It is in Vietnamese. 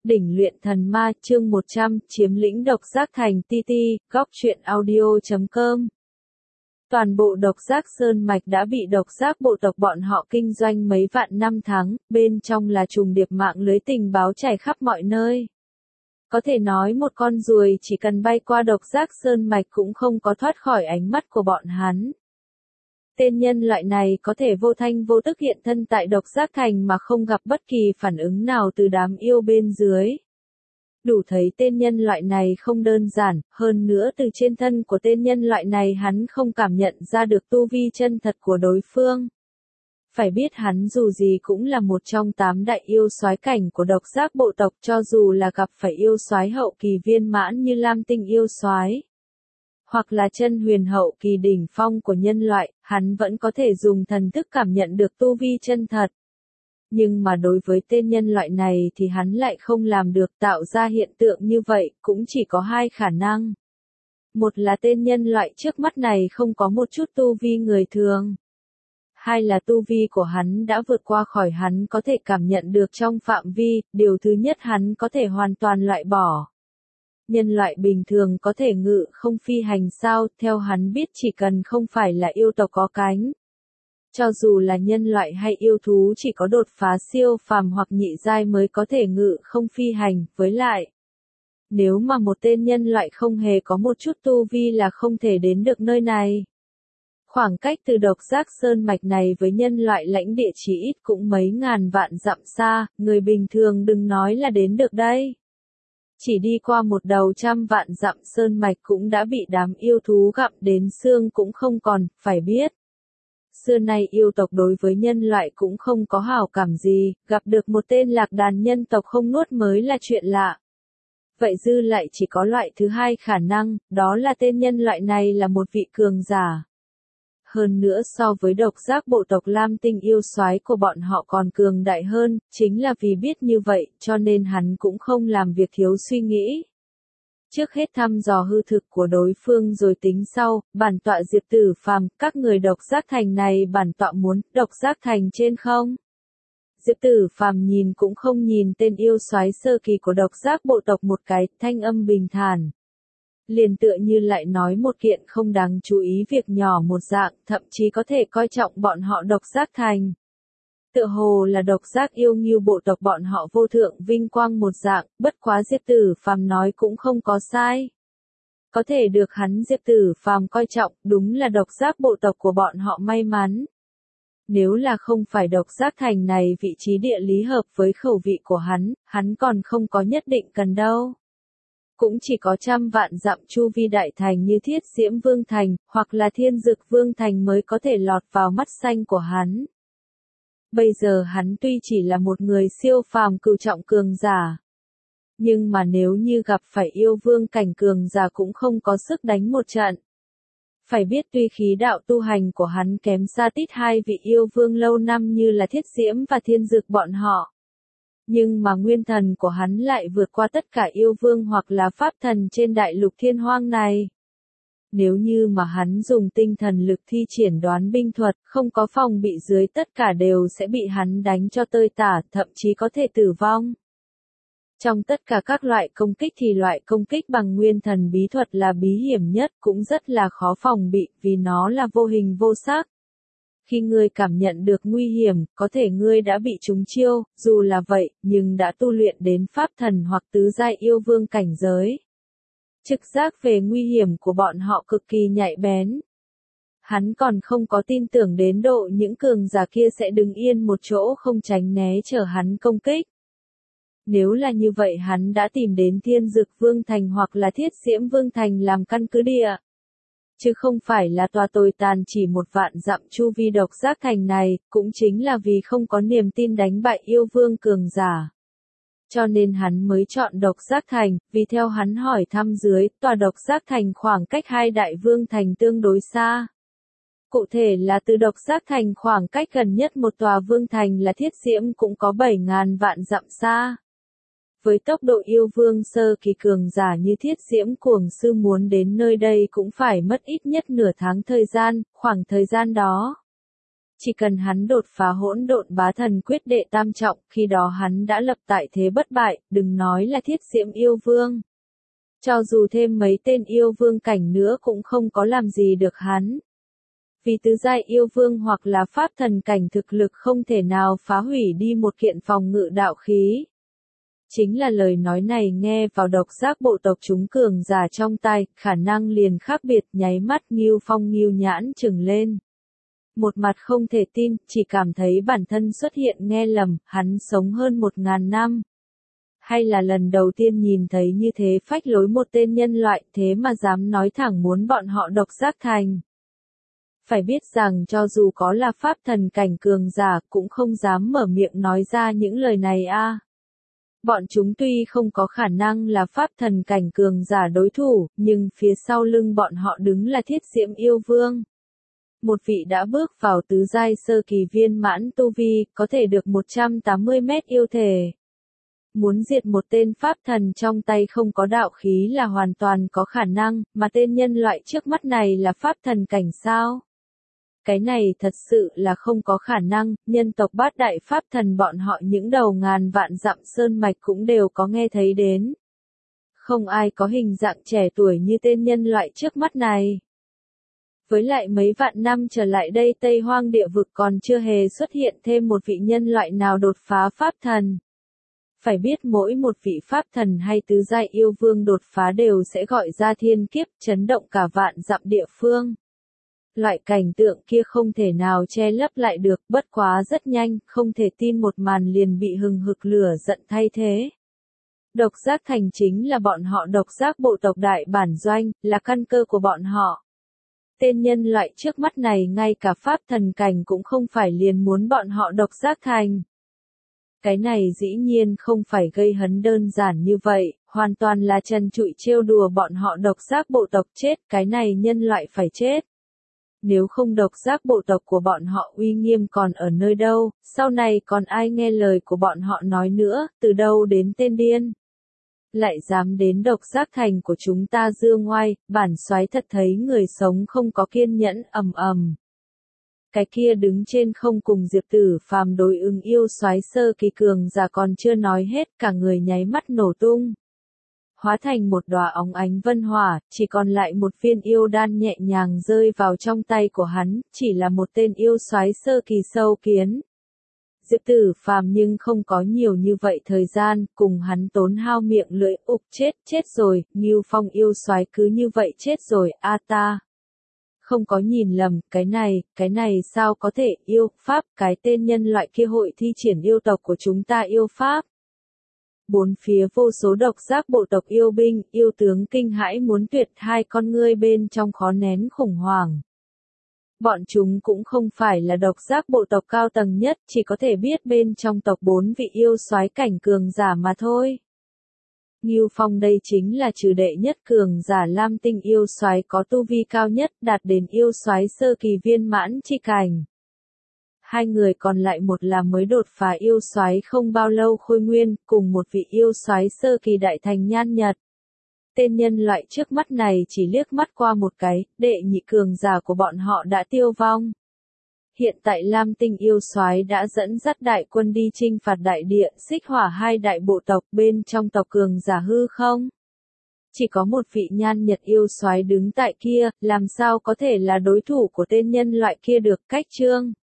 Đỉnh luyện thần ma chương 100 chiếm lĩnh độc giác thành TT, góc truyện audio.com. Toàn bộ độc giác sơn mạch đã bị độc giác bộ tộc bọn họ kinh doanh mấy vạn năm tháng, bên trong là trùng điệp mạng lưới tình báo trải khắp mọi nơi. Có thể nói một con ruồi chỉ cần bay qua độc giác sơn mạch cũng không có thoát khỏi ánh mắt của bọn hắn. Tên nhân loại này có thể vô thanh vô tức hiện thân tại độc giác thành mà không gặp bất kỳ phản ứng nào từ đám yêu bên dưới. Đủ thấy tên nhân loại này không đơn giản, hơn nữa từ trên thân của tên nhân loại này hắn không cảm nhận ra được tu vi chân thật của đối phương. Phải biết hắn dù gì cũng là một trong 8 đại yêu soái cảnh của độc giác bộ tộc, cho dù là gặp phải yêu soái hậu kỳ viên mãn như Lam Tinh yêu soái, hoặc là chân huyền hậu kỳ đỉnh phong của nhân loại, hắn vẫn có thể dùng thần thức cảm nhận được tu vi chân thật. Nhưng mà đối với tên nhân loại này thì hắn lại không làm được, tạo ra hiện tượng như vậy cũng chỉ có hai khả năng. Một là tên nhân loại trước mắt này không có một chút tu vi người thường. Hai là tu vi của hắn đã vượt qua khỏi hắn có thể cảm nhận được trong phạm vi, điều thứ nhất hắn có thể hoàn toàn loại bỏ. Nhân loại bình thường có thể ngự không phi hành sao, theo hắn biết chỉ cần không phải là yêu tộc có cánh. Cho dù là nhân loại hay yêu thú chỉ có đột phá siêu phàm hoặc nhị giai mới có thể ngự không phi hành, với lại. Nếu mà một tên nhân loại không hề có một chút tu vi là không thể đến được nơi này. Khoảng cách từ độc giác sơn mạch này với nhân loại lãnh địa chỉ ít cũng mấy ngàn vạn dặm xa, người bình thường đừng nói là đến được đây. Chỉ đi qua một đầu trăm vạn dặm sơn mạch cũng đã bị đám yêu thú gặm đến xương cũng không còn, phải biết. Xưa nay yêu tộc đối với nhân loại cũng không có hảo cảm gì, gặp được một tên lạc đàn nhân tộc không nuốt mới là chuyện lạ. Vậy dư lại chỉ có loại thứ hai khả năng, đó là tên nhân loại này là một vị cường giả. Hơn nữa so với độc giác bộ tộc Lam Tinh yêu soái của bọn họ còn cường đại hơn, chính là vì biết như vậy, cho nên hắn cũng không làm việc thiếu suy nghĩ. Trước hết thăm dò hư thực của đối phương rồi tính sau, bản tọa Diệp Tử Phàm, các người độc giác thành này bản tọa muốn, độc giác thành trên không? Diệp Tử Phàm nhìn cũng không nhìn tên yêu soái sơ kỳ của độc giác bộ tộc một cái, thanh âm bình thản. Liền tựa như lại nói một kiện không đáng chú ý việc nhỏ một dạng, thậm chí có thể coi trọng bọn họ độc giác thành. Tựa hồ là độc giác yêu nghiêu bộ tộc bọn họ vô thượng vinh quang một dạng, bất quá Diệp Tử Phàm nói cũng không có sai. Có thể được hắn Diệp Tử Phàm coi trọng, đúng là độc giác bộ tộc của bọn họ may mắn. Nếu là không phải độc giác thành này vị trí địa lý hợp với khẩu vị của hắn còn không có nhất định cần đâu. Cũng chỉ có trăm vạn dặm chu vi đại thành như Thiết Diễm Vương Thành, hoặc là Thiên Dực Vương Thành mới có thể lọt vào mắt xanh của hắn. Bây giờ hắn tuy chỉ là một người siêu phàm cửu trọng cường giả. Nhưng mà nếu như gặp phải yêu vương cảnh cường giả cũng không có sức đánh một trận. Phải biết tuy khí đạo tu hành của hắn kém xa tít hai vị yêu vương lâu năm như là Thiết Diễm và Thiên Dực bọn họ. Nhưng mà nguyên thần của hắn lại vượt qua tất cả yêu vương hoặc là pháp thần trên đại lục thiên hoang này. Nếu như mà hắn dùng tinh thần lực thi triển đoán binh thuật, không có phòng bị dưới tất cả đều sẽ bị hắn đánh cho tơi tả, thậm chí có thể tử vong. Trong tất cả các loại công kích thì loại công kích bằng nguyên thần bí thuật là bí hiểm nhất, cũng rất là khó phòng bị, vì nó là vô hình vô sắc. Khi ngươi cảm nhận được nguy hiểm, có thể ngươi đã bị trúng chiêu, dù là vậy, nhưng đã tu luyện đến pháp thần hoặc tứ giai yêu vương cảnh giới. Trực giác về nguy hiểm của bọn họ cực kỳ nhạy bén. Hắn còn không có tin tưởng đến độ những cường giả kia sẽ đứng yên một chỗ không tránh né chờ hắn công kích. Nếu là như vậy hắn đã tìm đến Thiên Dực Vương Thành hoặc là Thiết Diễm Vương Thành làm căn cứ địa. Chứ không phải là tòa tồi tàn chỉ một vạn dặm chu vi độc giác thành này, cũng chính là vì không có niềm tin đánh bại yêu vương cường giả. Cho nên hắn mới chọn độc giác thành, vì theo hắn hỏi thăm dưới, tòa độc giác thành khoảng cách hai đại vương thành tương đối xa. Cụ thể là từ độc giác thành khoảng cách gần nhất một tòa vương thành là Thiết Diễm cũng có 7.000 vạn dặm xa. Với tốc độ yêu vương sơ kỳ cường giả như Thiết Diễm Cuồng Sư muốn đến nơi đây cũng phải mất ít nhất nửa tháng thời gian, khoảng thời gian đó. Chỉ cần hắn đột phá hỗn độn bá thần quyết đệ tam trọng, khi đó hắn đã lập tại thế bất bại, đừng nói là thiết diễm yêu vương. Cho dù thêm mấy tên yêu vương cảnh nữa cũng không có làm gì được hắn. Vì tứ giai yêu vương hoặc là pháp thần cảnh thực lực không thể nào phá hủy đi một kiện phòng ngự đạo khí. Chính là lời nói này nghe vào độc giác bộ tộc chúng cường giả trong tai, khả năng liền khác biệt, nháy mắt Ngưu Phong Ngưu nhãn trừng lên. Một mặt không thể tin, chỉ cảm thấy bản thân xuất hiện nghe lầm, hắn sống hơn 1000 năm. Hay là lần đầu tiên nhìn thấy như thế phách lối một tên nhân loại, thế mà dám nói thẳng muốn bọn họ độc giác thành. Phải biết rằng cho dù có là pháp thần cảnh cường giả cũng không dám mở miệng nói ra những lời này a. Bọn chúng tuy không có khả năng là pháp thần cảnh cường giả đối thủ, nhưng phía sau lưng bọn họ đứng là thiết diễm yêu vương. Một vị đã bước vào tứ giai sơ kỳ viên mãn tu vi, có thể được 180 mét yêu thể. Muốn diệt một tên pháp thần trong tay không có đạo khí là hoàn toàn có khả năng, mà tên nhân loại trước mắt này là pháp thần cảnh sao? Cái này thật sự là không có khả năng, nhân tộc bát đại pháp thần bọn họ những đầu ngàn vạn dặm sơn mạch cũng đều có nghe thấy đến. Không ai có hình dạng trẻ tuổi như tên nhân loại trước mắt này. Với lại mấy vạn năm trở lại đây Tây Hoang địa vực còn chưa hề xuất hiện thêm một vị nhân loại nào đột phá pháp thần. Phải biết mỗi một vị pháp thần hay tứ giai yêu vương đột phá đều sẽ gọi ra thiên kiếp, chấn động cả vạn dặm địa phương. Loại cảnh tượng kia không thể nào che lấp lại được, bất quá rất nhanh, không thể tin một màn liền bị hừng hực lửa giận thay thế. Độc giác thành chính là bọn họ độc giác bộ tộc đại bản doanh, là căn cơ của bọn họ. Tên nhân loại trước mắt này ngay cả pháp thần cảnh cũng không phải liền muốn bọn họ độc giác thành. Cái này dĩ nhiên không phải gây hấn đơn giản như vậy, hoàn toàn là trần trụi trêu đùa bọn họ độc giác bộ tộc chết, cái này nhân loại phải chết. Nếu không độc giác bộ tộc của bọn họ uy nghiêm còn ở nơi đâu, sau này còn ai nghe lời của bọn họ nói nữa, từ đâu đến tên điên. Lại dám đến độc giác thành của chúng ta dương ngoai, bản soái thật thấy người sống không có kiên nhẫn, ầm ầm. Cái kia đứng trên không cùng Diệp Tử Phàm đối ứng yêu soái sơ kỳ cường giả còn chưa nói hết, cả người nháy mắt nổ tung. Hóa thành một đóa óng ánh vân hỏa, chỉ còn lại một viên yêu đan nhẹ nhàng rơi vào trong tay của hắn, chỉ là một tên yêu soái sơ kỳ sâu kiến. Diệp Tử Phàm nhưng không có nhiều như vậy thời gian, cùng hắn tốn hao miệng lưỡi, chết rồi, Ngưu Phong yêu soái cứ như vậy chết rồi, a ta. Không có nhìn lầm, cái này sao có thể yêu pháp, cái tên nhân loại kia hội thi triển yêu tộc của chúng ta yêu pháp. Bốn phía vô số độc giác bộ tộc yêu binh, yêu tướng kinh hãi muốn tuyệt, hai con ngươi bên trong khó nén khủng hoảng. Bọn chúng cũng không phải là độc giác bộ tộc cao tầng nhất, chỉ có thể biết bên trong tộc 4 vị yêu soái cảnh cường giả mà thôi. Ngưu Phong đây chính là trừ đệ nhất cường giả Lam Tinh yêu soái có tu vi cao nhất, đạt đến yêu soái sơ kỳ viên mãn chi cảnh. Hai người còn lại một là mới đột phá yêu soái không bao lâu Khôi Nguyên, cùng một vị yêu soái sơ kỳ đại thành Nhan Nhật. Tên nhân loại trước mắt này chỉ liếc mắt qua một cái, đệ nhị cường giả của bọn họ đã tiêu vong. Hiện tại Lam Tinh yêu soái đã dẫn dắt đại quân đi chinh phạt đại địa, xích hỏa hai đại bộ tộc, bên trong tộc cường giả hư không? Chỉ có một vị Nhan Nhật yêu soái đứng tại kia, làm sao có thể là đối thủ của tên nhân loại kia được, cách chương.